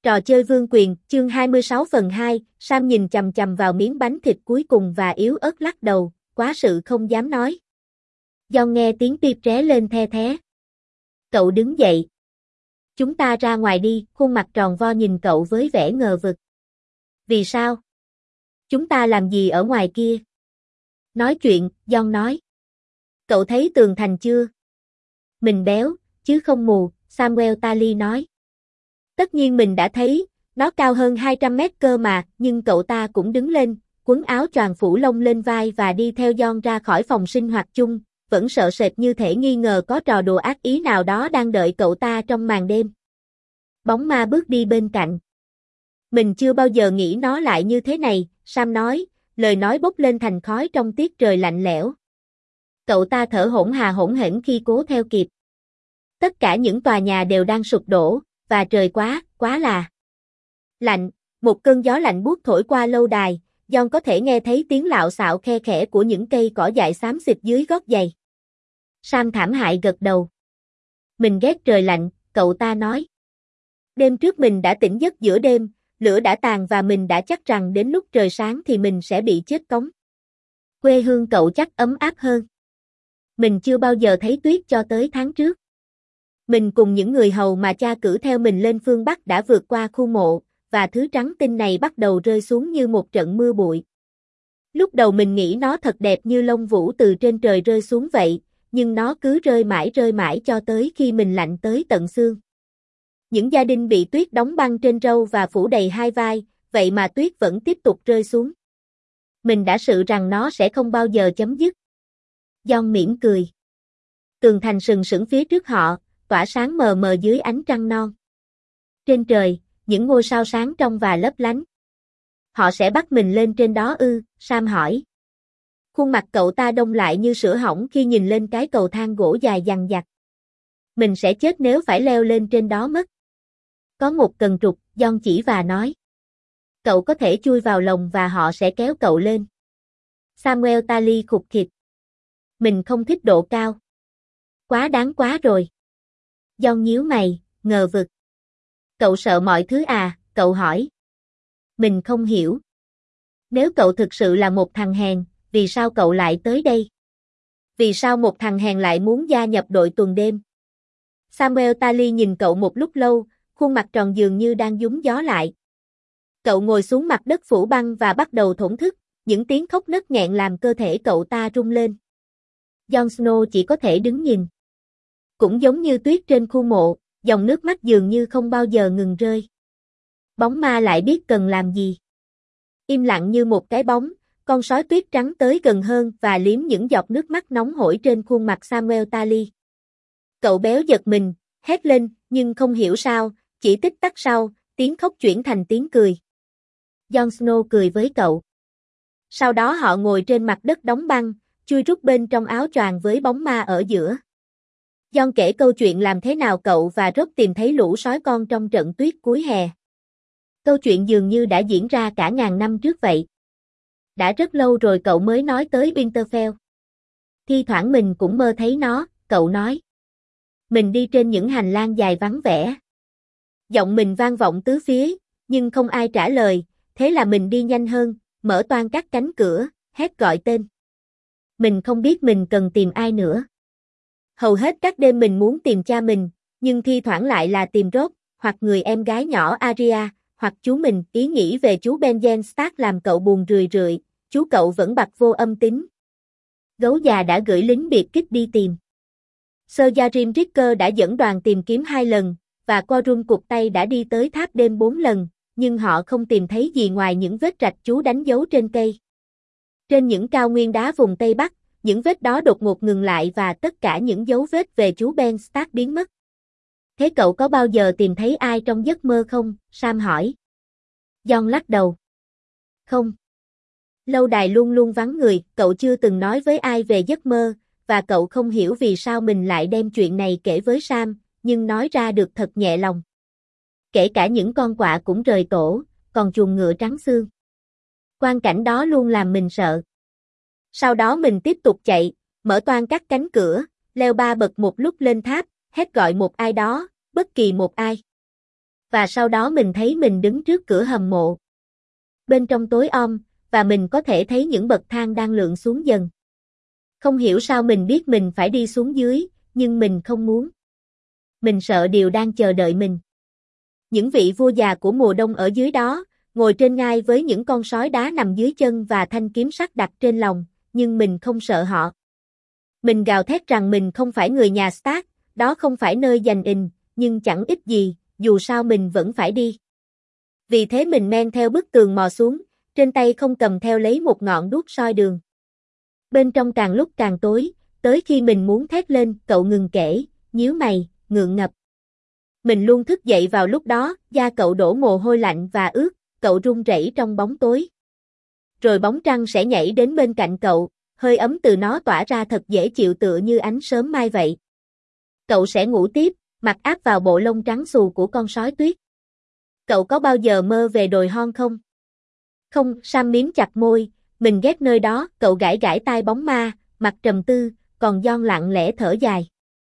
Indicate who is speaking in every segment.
Speaker 1: Trò chơi vương quyền, chương 26 phần 2, Sam nhìn chằm chằm vào miếng bánh thịt cuối cùng và yếu ớt lắc đầu, quá sự không dám nói. John nghe tiếng pip ré lên the thé. Cậu đứng dậy. Chúng ta ra ngoài đi, khuôn mặt tròn vo nhìn cậu với vẻ ngờ vực. Vì sao? Chúng ta làm gì ở ngoài kia? Nói chuyện, John nói. Cậu thấy tường thành chưa? Mình béo, chứ không mù, Samuel Tally nói. Tất nhiên mình đã thấy, nó cao hơn 200 mét cơ mà, nhưng cậu ta cũng đứng lên, quấn áo choàng phủ lông lên vai và đi theo John ra khỏi phòng sinh hoạt chung, vẫn sợ sệt như thể nghi ngờ có trò đùa ác ý nào đó đang đợi cậu ta trong màn đêm. Bóng ma bước đi bên cạnh. Mình chưa bao giờ nghĩ nó lại như thế này, Sam nói, lời nói bốc lên thành khói trong tiết trời lạnh lẽo. Cậu ta thở hổn hển khi cố theo kịp. Tất cả những tòa nhà đều đang sụp đổ, và trời quá là lạnh, một cơn gió lạnh buốt thổi qua lâu đài, John có thể nghe thấy tiếng lạo xạo khe khẽ của những cây cỏ dại xám xịt dưới gót giày. Sam thảm hại gật đầu. Mình ghét trời lạnh, cậu ta nói. Đêm trước mình đã tỉnh giấc giữa đêm, lửa đã tàn và mình đã chắc rằng đến lúc trời sáng thì mình sẽ bị chết cóng. Quê hương cậu chắc ấm áp hơn. Mình chưa bao giờ thấy tuyết cho tới tháng trước. Mình cùng những người hầu mà cha cử theo mình lên phương Bắc đã vượt qua khu mộ, và thứ trắng tinh này bắt đầu rơi xuống như một trận mưa bụi. Lúc đầu mình nghĩ nó thật đẹp như lông vũ từ trên trời rơi xuống vậy, nhưng nó cứ rơi mãi cho tới khi mình lạnh tới tận xương. Những gia đình bị tuyết đóng băng trên râu và phủ đầy hai vai, vậy mà tuyết vẫn tiếp tục rơi xuống. Mình đã sợ rằng nó sẽ không bao giờ chấm dứt. John mỉm cười. Tường thành sừng sững phía trước họ, tỏa sáng mờ mờ dưới ánh trăng non. Trên trời, những ngôi sao sáng trong và lấp lánh. Họ sẽ bắt mình lên trên đó ư? Sam hỏi. Khuôn mặt cậu ta đông lại như sữa hỏng khi nhìn lên cái cầu thang gỗ dài dằng dặc. Mình sẽ chết nếu phải leo lên trên đó mất. Có một cần trục, John chỉ và nói. Cậu có thể chui vào lồng và họ sẽ kéo cậu lên. Samuel Tally khục khịt. Mình không thích độ cao. Quá đáng quá rồi. John nhíu mày, ngờ vực. Cậu sợ mọi thứ à? Cậu hỏi. Mình không hiểu. Nếu cậu thực sự là một thằng hèn, vì sao cậu lại tới đây? Vì sao một thằng hèn lại muốn gia nhập đội tuần đêm? Samuel Tally nhìn cậu một lúc lâu, khuôn mặt tròn dường như đang nhúng gió lại. Cậu ngồi xuống mặt đất phủ băng và bắt đầu thổn thức, những tiếng khóc nấc nghẹn làm cơ thể cậu ta rung lên. Jon Snow chỉ có thể đứng nhìn. Cũng giống như tuyết trên khu mộ, dòng nước mắt dường như không bao giờ ngừng rơi. Bóng ma lại biết cần làm gì. Im lặng như một cái bóng, con sói tuyết trắng tới gần hơn và liếm những giọt nước mắt nóng hổi trên khuôn mặt Samuel Tally. Cậu béo giật mình, hét lên, nhưng không hiểu sao, chỉ tích tắc sau, tiếng khóc chuyển thành tiếng cười. Jon Snow cười với cậu. Sau đó họ ngồi trên mặt đất đóng băng, chui rút bên trong áo choàng với bóng ma ở giữa. John kể câu chuyện làm thế nào cậu và Rob tìm thấy lũ sói con trong trận tuyết cuối hè. Câu chuyện dường như đã diễn ra cả ngàn năm trước vậy. Đã rất lâu rồi cậu mới nói tới Winterfell. Thi thoảng mình cũng mơ thấy nó, cậu nói. Mình đi trên những hành lang dài vắng vẻ. Giọng mình vang vọng tứ phía, nhưng không ai trả lời, thế là mình đi nhanh hơn, mở toang các cánh cửa, hét gọi tên. Mình không biết mình cần tìm ai nữa. Hầu hết các đêm mình muốn tìm cha mình, nhưng thi thoảng lại là tìm Rob, hoặc người em gái nhỏ Arya, hoặc chú mình. Ý nghĩ về chú Benjen Stark làm cậu buồn rười, chú cậu vẫn bặt vô âm tín. Gấu già đã gửi lính biệt kích đi tìm. Sir Jarim Ricker đã dẫn đoàn tìm kiếm 2 lần, và Qhorum cụt tay đã đi tới tháp đêm 4 lần, nhưng họ không tìm thấy gì ngoài những vết rạch chú đánh dấu trên cây. Trên những cao nguyên đá vùng Tây Bắc, những vết đó đột ngột ngừng lại và tất cả những dấu vết về chú Ben Stark biến mất. Thế cậu có bao giờ tìm thấy ai trong giấc mơ không? Sam hỏi. John lắc đầu. Không. Lâu đài luôn luôn vắng người, cậu chưa từng nói với ai về giấc mơ, và cậu không hiểu vì sao mình lại đem chuyện này kể với Sam, nhưng nói ra được thật nhẹ lòng. Kể cả những con quạ cũng rời tổ, còn chuồng ngựa trắng xương. Quang cảnh đó luôn làm mình sợ. Sau đó mình tiếp tục chạy, mở toang các cánh cửa, leo 3 bậc một lúc lên tháp, hét gọi một ai đó, bất kỳ một ai. Và sau đó mình thấy mình đứng trước cửa hầm mộ. Bên trong tối om, và mình có thể thấy những bậc thang đang lượn xuống dần. Không hiểu sao mình biết mình phải đi xuống dưới, nhưng mình không muốn. Mình sợ điều đang chờ đợi mình. Những vị vua già của mùa đông ở dưới đó, ngồi trên ngai với những con sói đá nằm dưới chân và thanh kiếm sắt đặt trên lòng, nhưng mình không sợ họ. Mình gào thét rằng mình không phải người nhà Stark, đó không phải nơi dành ình, nhưng chẳng ích gì, dù sao mình vẫn phải đi. Vì thế mình men theo bức tường mò xuống, trên tay không cầm theo lấy một ngọn đuốc soi đường. Bên trong càng lúc càng tối, tới khi mình muốn thét lên, cậu ngừng kể, nhíu mày, ngượng ngập. Mình luôn thức dậy vào lúc đó, da cậu đổ mồ hôi lạnh và ướt, cậu run rẩy trong bóng tối. Rồi bóng trăng sẽ nhảy đến bên cạnh cậu, hơi ấm từ nó tỏa ra thật dễ chịu tựa như ánh sớm mai vậy. Cậu sẽ ngủ tiếp, mặt áp vào bộ lông trắng xù của con sói tuyết. Cậu có bao giờ mơ về đồi hon không? Không, Sam miếm chặt môi, mình ghét nơi đó, cậu gãi gãi tai bóng ma, mặt trầm tư, còn John lặng lẽ thở dài.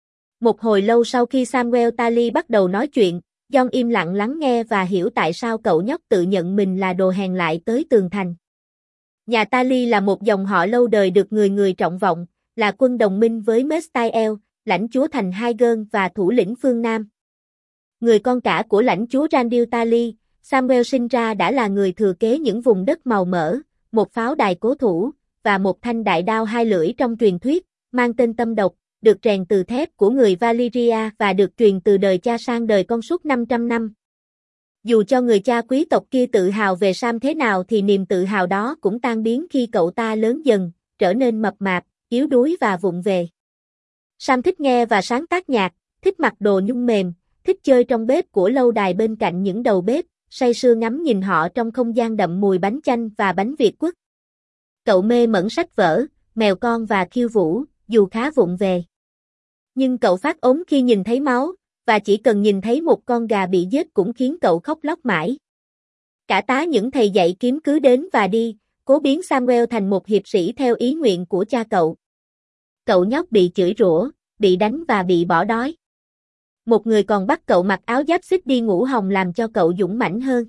Speaker 1: Một hồi lâu sau khi Samuel Tarly bắt đầu nói chuyện, John im lặng lắng nghe và hiểu tại sao cậu nhóc tự nhận mình là đồ hèn lại tới tường thành. Nhà Tarly là một dòng họ lâu đời được người người trọng vọng, là quân đồng minh với Mestiel, lãnh chúa thành Hagen và thủ lĩnh phương Nam. Người con cả của lãnh chúa Randil Tarly, Samuel sinh ra đã là người thừa kế những vùng đất màu mỡ, một pháo đài cố thủ, và một thanh đại đao hai lưỡi trong truyền thuyết, mang tên Tâm Độc, được rèn từ thép của người Valyria và được truyền từ đời cha sang đời con suốt 500 năm. Dù cho người cha quý tộc kia tự hào về Sam thế nào thì niềm tự hào đó cũng tan biến khi cậu ta lớn dần, trở nên mập mạp, yếu đuối và vụng về. Sam thích nghe và sáng tác nhạc, thích mặc đồ nhung mềm, thích chơi trong bếp của lâu đài bên cạnh những đầu bếp, say sưa ngắm nhìn họ trong không gian đậm mùi bánh chanh và bánh Việt Quất. Cậu mê mẩn sách vở, mèo con và khiêu vũ, dù khá vụng về. Nhưng cậu phát ốm khi nhìn thấy máu, và chỉ cần nhìn thấy một con gà bị giết cũng khiến cậu khóc lóc mãi. Cả tá những thầy dạy kiếm cứ đến và đi, cố biến Samuel thành một hiệp sĩ theo ý nguyện của cha cậu. Cậu nhóc bị chửi rủa, bị đánh và bị bỏ đói. Một người còn bắt cậu mặc áo giáp xích đi ngủ hồng làm cho cậu dũng mãnh hơn.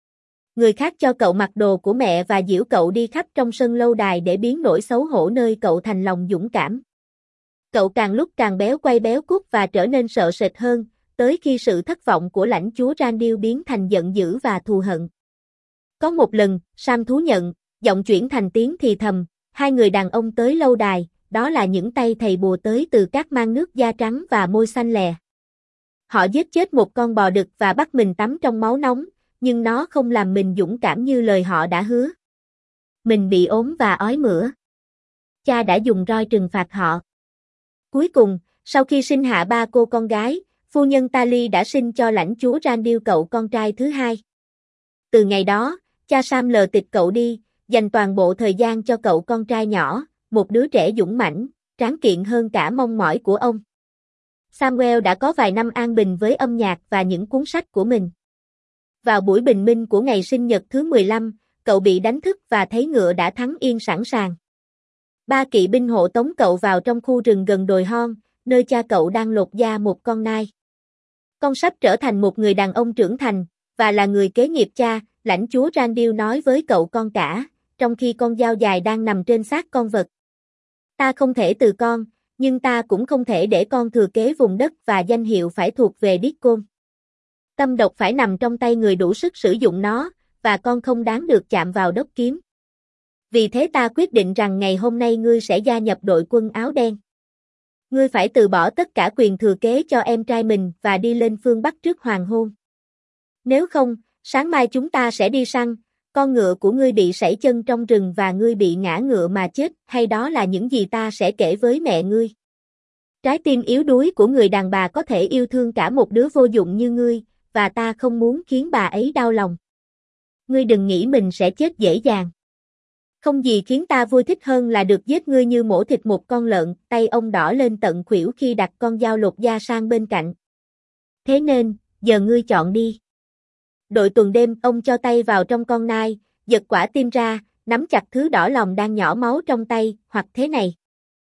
Speaker 1: Người khác cho cậu mặc đồ của mẹ và giễu cậu đi khắp trong sân lâu đài để biến nỗi xấu hổ nơi cậu thành lòng dũng cảm. Cậu càng lúc càng béo quay béo cút và trở nên sợ sệt hơn, tới khi sự thất vọng của lãnh chúa Randil biến thành giận dữ và thù hận. Có một lần, Sam thú nhận, giọng chuyển thành tiếng thì thầm, hai người đàn ông tới lâu đài, đó là những tay thầy bùa tới từ các mang nước da trắng và môi xanh lè. Họ giết chết một con bò đực và bắt mình tắm trong máu nóng, nhưng nó không làm mình dũng cảm như lời họ đã hứa. Mình bị ốm và ói mửa. Cha đã dùng roi trừng phạt họ. Cuối cùng, sau khi sinh hạ ba cô con gái, phu nhân Tarly đã sinh cho lãnh chúa Randil cậu con trai thứ hai. Từ ngày đó, cha Sam lờ tịch cậu đi, dành toàn bộ thời gian cho cậu con trai nhỏ, một đứa trẻ dũng mãnh, tráng kiện hơn cả mong mỏi của ông. Samuel đã có vài năm an bình với âm nhạc và những cuốn sách của mình. Vào buổi bình minh của ngày sinh nhật thứ 15, cậu bị đánh thức và thấy ngựa đã thắng yên sẵn sàng. Ba kỵ binh hộ tống cậu vào trong khu rừng gần đồi hon, nơi cha cậu đang lột da một con nai. Con sắp trở thành một người đàn ông trưởng thành, và là người kế nghiệp cha, lãnh chúa Randil nói với cậu con cả, trong khi con dao dài đang nằm trên xác con vật. Ta không thể từ con, nhưng ta cũng không thể để con thừa kế vùng đất và danh hiệu phải thuộc về Deacon. Tâm độc phải nằm trong tay người đủ sức sử dụng nó, và con không đáng được chạm vào đốc kiếm. Vì thế ta quyết định rằng ngày hôm nay ngươi sẽ gia nhập đội quân áo đen. Ngươi phải từ bỏ tất cả quyền thừa kế cho em trai mình và đi lên phương Bắc trước hoàng hôn. Nếu không, sáng mai chúng ta sẽ đi săn, con ngựa của ngươi bị sảy chân trong rừng và ngươi bị ngã ngựa mà chết, hay đó là những gì ta sẽ kể với mẹ ngươi. Trái tim yếu đuối của người đàn bà có thể yêu thương cả một đứa vô dụng như ngươi, và ta không muốn khiến bà ấy đau lòng. Ngươi đừng nghĩ mình sẽ chết dễ dàng. Không gì khiến ta vui thích hơn là được giết ngươi như mổ thịt một con lợn, tay ông đỏ lên tận khuỷu khi đặt con dao lột da sang bên cạnh. Thế nên, giờ ngươi chọn đi. Đội tuần đêm, ông cho tay vào trong con nai, giật quả tim ra, nắm chặt thứ đỏ lòng đang nhỏ máu trong tay, hoặc thế này.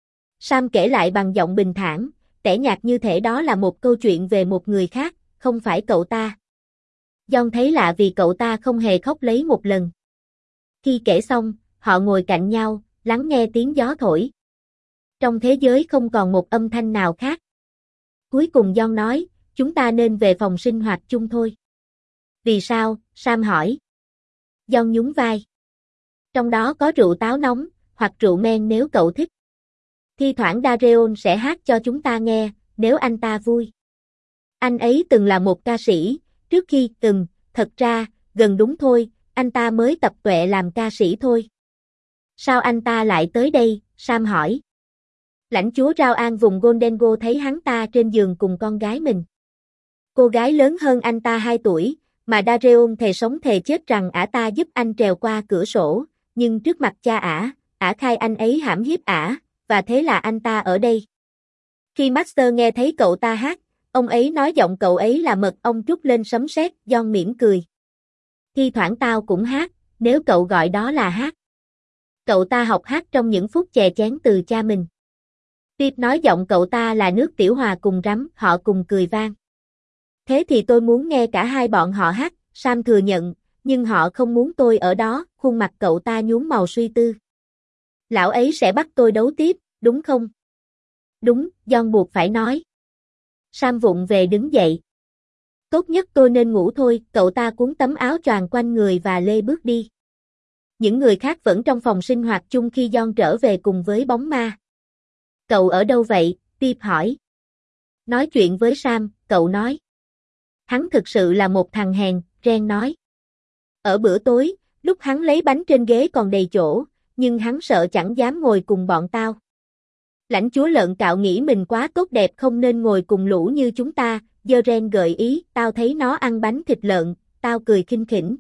Speaker 1: Sam kể lại bằng giọng bình thản, tẻ nhạt như thể đó là một câu chuyện về một người khác, không phải cậu ta. John thấy lạ vì cậu ta không hề khóc lấy một lần. Khi kể xong, họ ngồi cạnh nhau, lắng nghe tiếng gió thổi. Trong thế giới không còn một âm thanh nào khác. Cuối cùng John nói, chúng ta nên về phòng sinh hoạt chung thôi. Vì sao? Sam hỏi. John nhún vai. Trong đó có rượu táo nóng, hoặc rượu men nếu cậu thích. Thi thoảng Dareon sẽ hát cho chúng ta nghe, nếu anh ta vui. Anh ấy từng là một ca sĩ, trước khi thật ra, gần đúng thôi, anh ta mới tập tuệ làm ca sĩ thôi. Sao anh ta lại tới đây? Sam hỏi. Lãnh chúa Rao An vùng Goldengo thấy hắn ta trên giường cùng con gái mình. Cô gái lớn hơn anh ta 2 tuổi, mà Dareon thề sống thề chết rằng ả ta giúp anh trèo qua cửa sổ, nhưng trước mặt cha ả khai anh ấy hãm hiếp ả, và thế là anh ta ở đây. Khi Master nghe thấy cậu ta hát, ông ấy nói giọng cậu ấy là mật ong trút lên sấm sét. John mỉm cười. Thi thoảng tao cũng hát, nếu cậu gọi đó là hát. Cậu ta học hát trong những phút chè chén từ cha mình. Pip nói giọng cậu ta là nước tiểu hòa cùng rắm, họ cùng cười vang. Thế thì tôi muốn nghe cả hai bọn họ hát, Sam thừa nhận, nhưng họ không muốn tôi ở đó, khuôn mặt cậu ta nhuốm màu suy tư. Lão ấy sẽ bắt tôi đấu tiếp, đúng không? Đúng, John buộc phải nói. Sam vụng về đứng dậy. Tốt nhất tôi nên ngủ thôi, cậu ta cuốn tấm áo choàng quanh người và lê bước đi. Những người khác vẫn trong phòng sinh hoạt chung khi John trở về cùng với bóng ma. Cậu ở đâu vậy? Pip hỏi. Nói chuyện với Sam, cậu nói. Hắn thực sự là một thằng hèn, Ren nói. Ở bữa tối, lúc hắn lấy bánh trên ghế còn đầy chỗ, nhưng hắn sợ chẳng dám ngồi cùng bọn tao. Lãnh chúa lợn cạo nghĩ mình quá tốt đẹp không nên ngồi cùng lũ như chúng ta, Ren gợi ý, tao thấy nó ăn bánh thịt lợn, tao cười khinh khỉnh.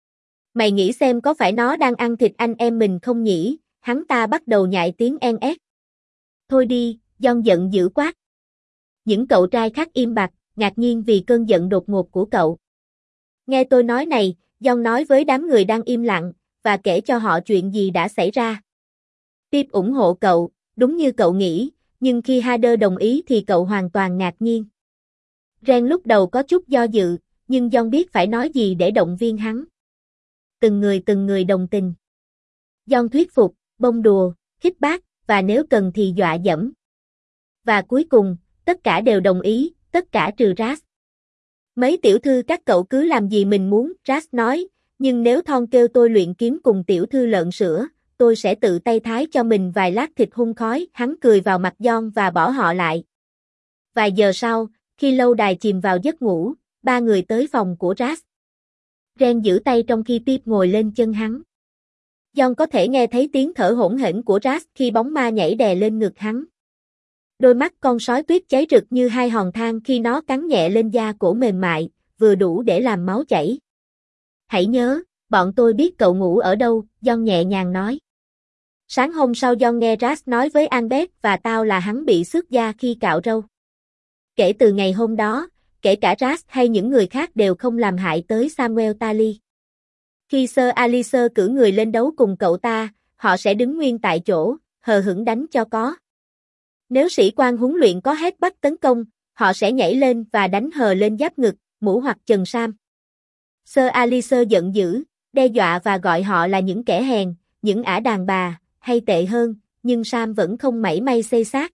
Speaker 1: Mày nghĩ xem có phải nó đang ăn thịt anh em mình không nhỉ? Hắn ta bắt đầu nhại tiếng en ét. Thôi đi, John giận dữ quát. Những cậu trai khác im bặt, ngạc nhiên vì cơn giận đột ngột của cậu. Nghe tôi nói này, John nói với đám người đang im lặng, và kể cho họ chuyện gì đã xảy ra. Pip ủng hộ cậu, đúng như cậu nghĩ, nhưng khi Hader đồng ý thì cậu hoàn toàn ngạc nhiên. Ren lúc đầu có chút do dự, nhưng John biết phải nói gì để động viên hắn. Từng người đồng tình. John thuyết phục, bông đùa, khích bác, và nếu cần thì dọa dẫm. Và cuối cùng, tất cả đều đồng ý, tất cả trừ Ras. Mấy tiểu thư các cậu cứ làm gì mình muốn, Ras nói, nhưng nếu Thon kêu tôi luyện kiếm cùng tiểu thư lợn sữa, tôi sẽ tự tay thái cho mình vài lát thịt hun khói. Hắn cười vào mặt John và bỏ họ lại. Vài giờ sau, khi lâu đài chìm vào giấc ngủ, 3 người tới phòng của Ras. Ren giữ tay trong khi Pip ngồi lên chân hắn. John có thể nghe thấy tiếng thở hổn hển của Ras khi bóng ma nhảy đè lên ngực hắn. Đôi mắt con sói tuyết cháy rực như 2 hòn than khi nó cắn nhẹ lên da cổ mềm mại, vừa đủ để làm máu chảy. Hãy nhớ, bọn tôi biết cậu ngủ ở đâu, John nhẹ nhàng nói. Sáng hôm sau John nghe Ras nói với Albert và tao là hắn bị xước da khi cạo râu. Kể từ ngày hôm đó, kể cả Ras hay những người khác đều không làm hại tới Samuel Tally. Khi Sir Alistair cử người lên đấu cùng cậu ta, họ sẽ đứng nguyên tại chỗ, hờ hững đánh cho có. Nếu sĩ quan huấn luyện có hét bắt tấn công, họ sẽ nhảy lên và đánh hờ lên giáp ngực, mũ hoặc trần Sam. Sir Alistair giận dữ, đe dọa và gọi họ là những kẻ hèn, những ả đàn bà, hay tệ hơn, nhưng Sam vẫn không mảy may xây xác.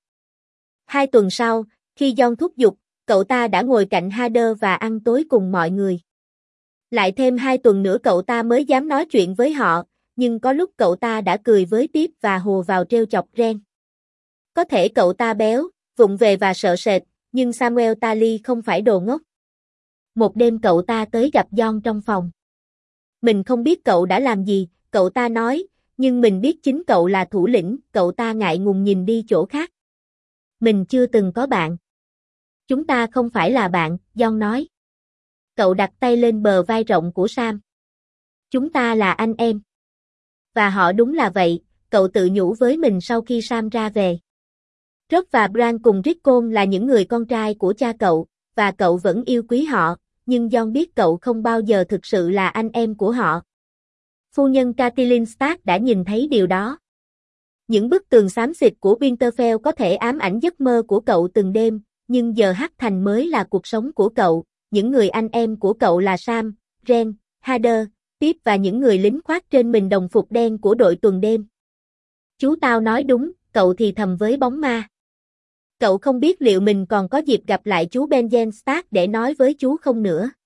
Speaker 1: 2 tuần sau, khi John thúc giục, cậu ta đã ngồi cạnh Hader và ăn tối cùng mọi người. Lại thêm 2 tuần nữa cậu ta mới dám nói chuyện với họ, nhưng có lúc cậu ta đã cười với Pip và hùa vào trêu chọc Ren. Có thể cậu ta béo, vụng về và sợ sệt, nhưng Samuel Tally không phải đồ ngốc. Một đêm cậu ta tới gặp John trong phòng. Mình không biết cậu đã làm gì, cậu ta nói, nhưng mình biết chính cậu là thủ lĩnh, cậu ta ngại ngùng nhìn đi chỗ khác. Mình chưa từng có bạn. Chúng ta không phải là bạn, John nói. Cậu đặt tay lên bờ vai rộng của Sam. Chúng ta là anh em. Và họ đúng là vậy, cậu tự nhủ với mình sau khi Sam ra về. Rob và Bran cùng Rickon là những người con trai của cha cậu, và cậu vẫn yêu quý họ, nhưng John biết cậu không bao giờ thực sự là anh em của họ. Phu nhân Catelyn Stark đã nhìn thấy điều đó. Những bức tường xám xịt của Winterfell có thể ám ảnh giấc mơ của cậu từng đêm, nhưng giờ Hắc Thành mới là cuộc sống của cậu, những người anh em của cậu là Sam, Ren, Hader, Pip và những người lính khoác trên mình đồng phục đen của đội tuần đêm. Chú tao nói đúng, cậu thì thầm với bóng ma. Cậu không biết liệu mình còn có dịp gặp lại chú Benjen Stark để nói với chú không nữa.